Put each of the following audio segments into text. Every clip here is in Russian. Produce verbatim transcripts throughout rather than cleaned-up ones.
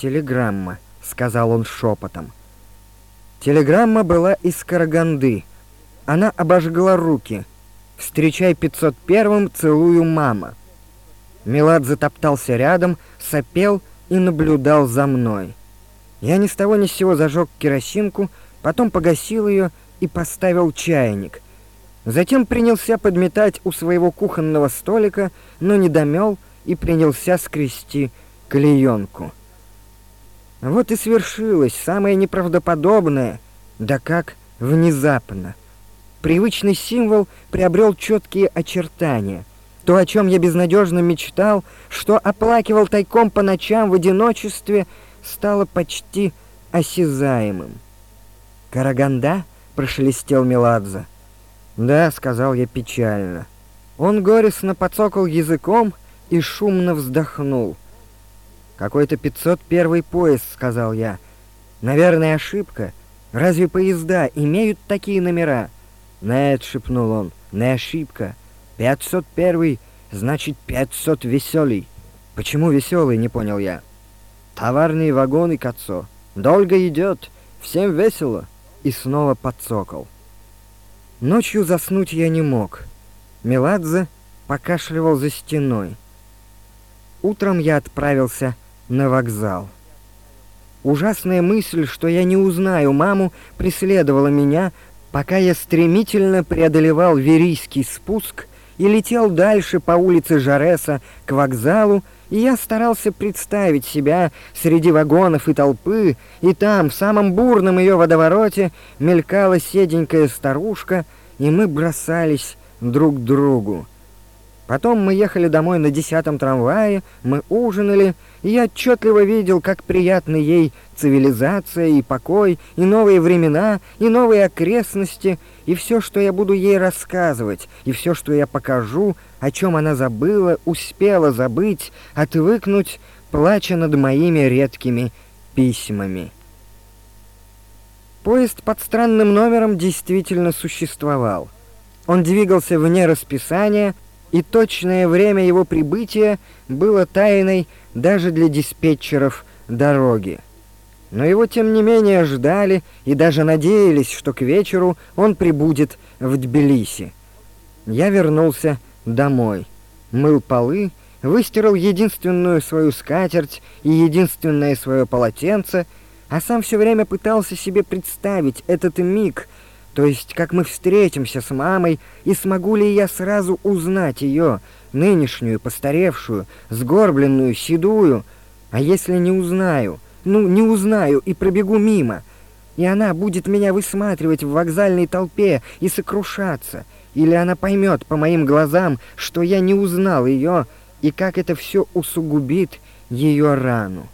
«Телеграмма», — сказал он шепотом. Телеграмма была из Караганды. Она обожгла руки. «Встречай пятьсот первым, целую, мама». Меладзе топтался рядом, сопел и наблюдал за мной. Я ни с того ни с сего зажег керосинку, потом погасил ее и поставил чайник. Затем принялся подметать у своего кухонного столика, но не домел и принялся скрести клеенку. Вот и свершилось самое неправдоподобное, да как внезапно. Привычный символ приобрел четкие очертания. То, о чем я безнадежно мечтал, что оплакивал тайком по ночам в одиночестве, стало почти осязаемым. «Караганда?» — прошелестел Меладзе. «Да», — сказал я печально. Он горестно подсокал языком и шумно вздохнул. «Какой-то пятьсот первый поезд», — сказал я. «Наверное, ошибка. Разве поезда имеют такие номера?» «Нет», — шепнул он, — «не ошибка. пятьсот первый, значит, пятьсот веселый». «Почему веселый?» — не понял я. «Товарные вагоны, Кацо. Долго идет, всем весело». И снова подсокал. Ночью заснуть я не мог. Меладзе покашливал за стеной. Утром я отправился на вокзал. Ужасная мысль, что я не узнаю маму, преследовала меня, пока я стремительно преодолевал Верийский спуск и летел дальше по улице Жареса к вокзалу, и я старался представить себя среди вагонов и толпы, и там, в самом бурном ее водовороте, мелькала седенькая старушка, и мы бросались друг к другу. Потом мы ехали домой на десятом трамвае, мы ужинали, и я отчетливо видел, как приятны ей цивилизация и покой, и новые времена, и новые окрестности, и все, что я буду ей рассказывать, и все, что я покажу, о чем она забыла, успела забыть, отвыкнуть, плача над моими редкими письмами. Поезд под странным номером действительно существовал. Он двигался вне расписания, и точное время его прибытия было тайной даже для диспетчеров дороги. Но его, тем не менее, ждали и даже надеялись, что к вечеру он прибудет в Тбилиси. Я вернулся домой, мыл полы, выстирал единственную свою скатерть и единственное свое полотенце, а сам все время пытался себе представить этот миг, то есть как мы встретимся с мамой, и смогу ли я сразу узнать ее, нынешнюю, постаревшую, сгорбленную, седую, а если не узнаю, ну, не узнаю и пробегу мимо, и она будет меня высматривать в вокзальной толпе и сокрушаться, или она поймет по моим глазам, что я не узнал ее, и как это все усугубит ее рану.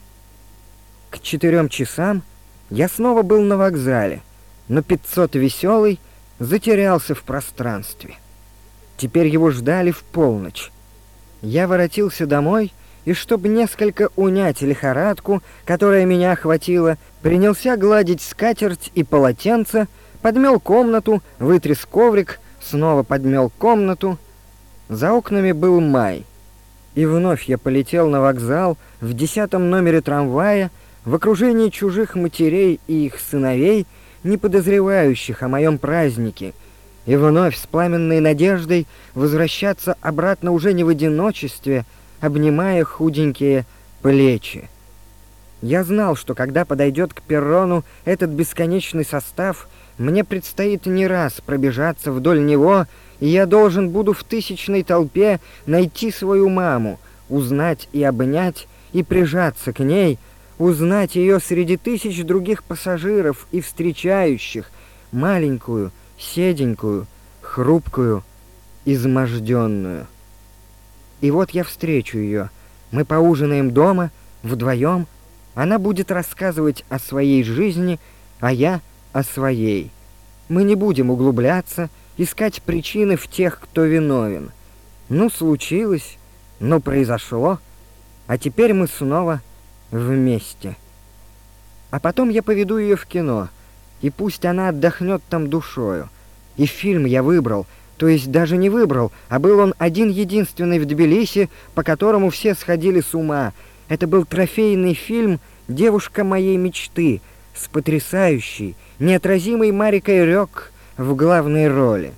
К четырем часам я снова был на вокзале, но пятьсот веселый затерялся в пространстве. Теперь его ждали в полночь. Я воротился домой, и чтобы несколько унять лихорадку, которая меня охватила, принялся гладить скатерть и полотенце, подмел комнату, вытряс коврик, снова подмел комнату. За окнами был май, и вновь я полетел на вокзал в десятом номере трамвая в окружении чужих матерей и их сыновей, не подозревающих о моем празднике, и вновь с пламенной надеждой возвращаться обратно уже не в одиночестве, обнимая худенькие плечи. Я знал, что когда подойдет к перрону этот бесконечный состав, мне предстоит не раз пробежаться вдоль него, и я должен буду в тысячной толпе найти свою маму, узнать и обнять, и прижаться к ней, узнать ее среди тысяч других пассажиров и встречающих, маленькую, седенькую, хрупкую, изможденную. И вот я встречу ее. Мы поужинаем дома, вдвоем. Она будет рассказывать о своей жизни, а я о своей. Мы не будем углубляться, искать причины в тех, кто виновен. Ну, случилось, ну, произошло, а теперь мы снова вместе. А потом я поведу ее в кино, и пусть она отдохнет там душою. И фильм я выбрал, то есть даже не выбрал, а был он один-единственный в Тбилиси, по которому все сходили с ума. Это был трофейный фильм девушка моей мечты с потрясающей, неотразимой Марикой Рёк в главной роли.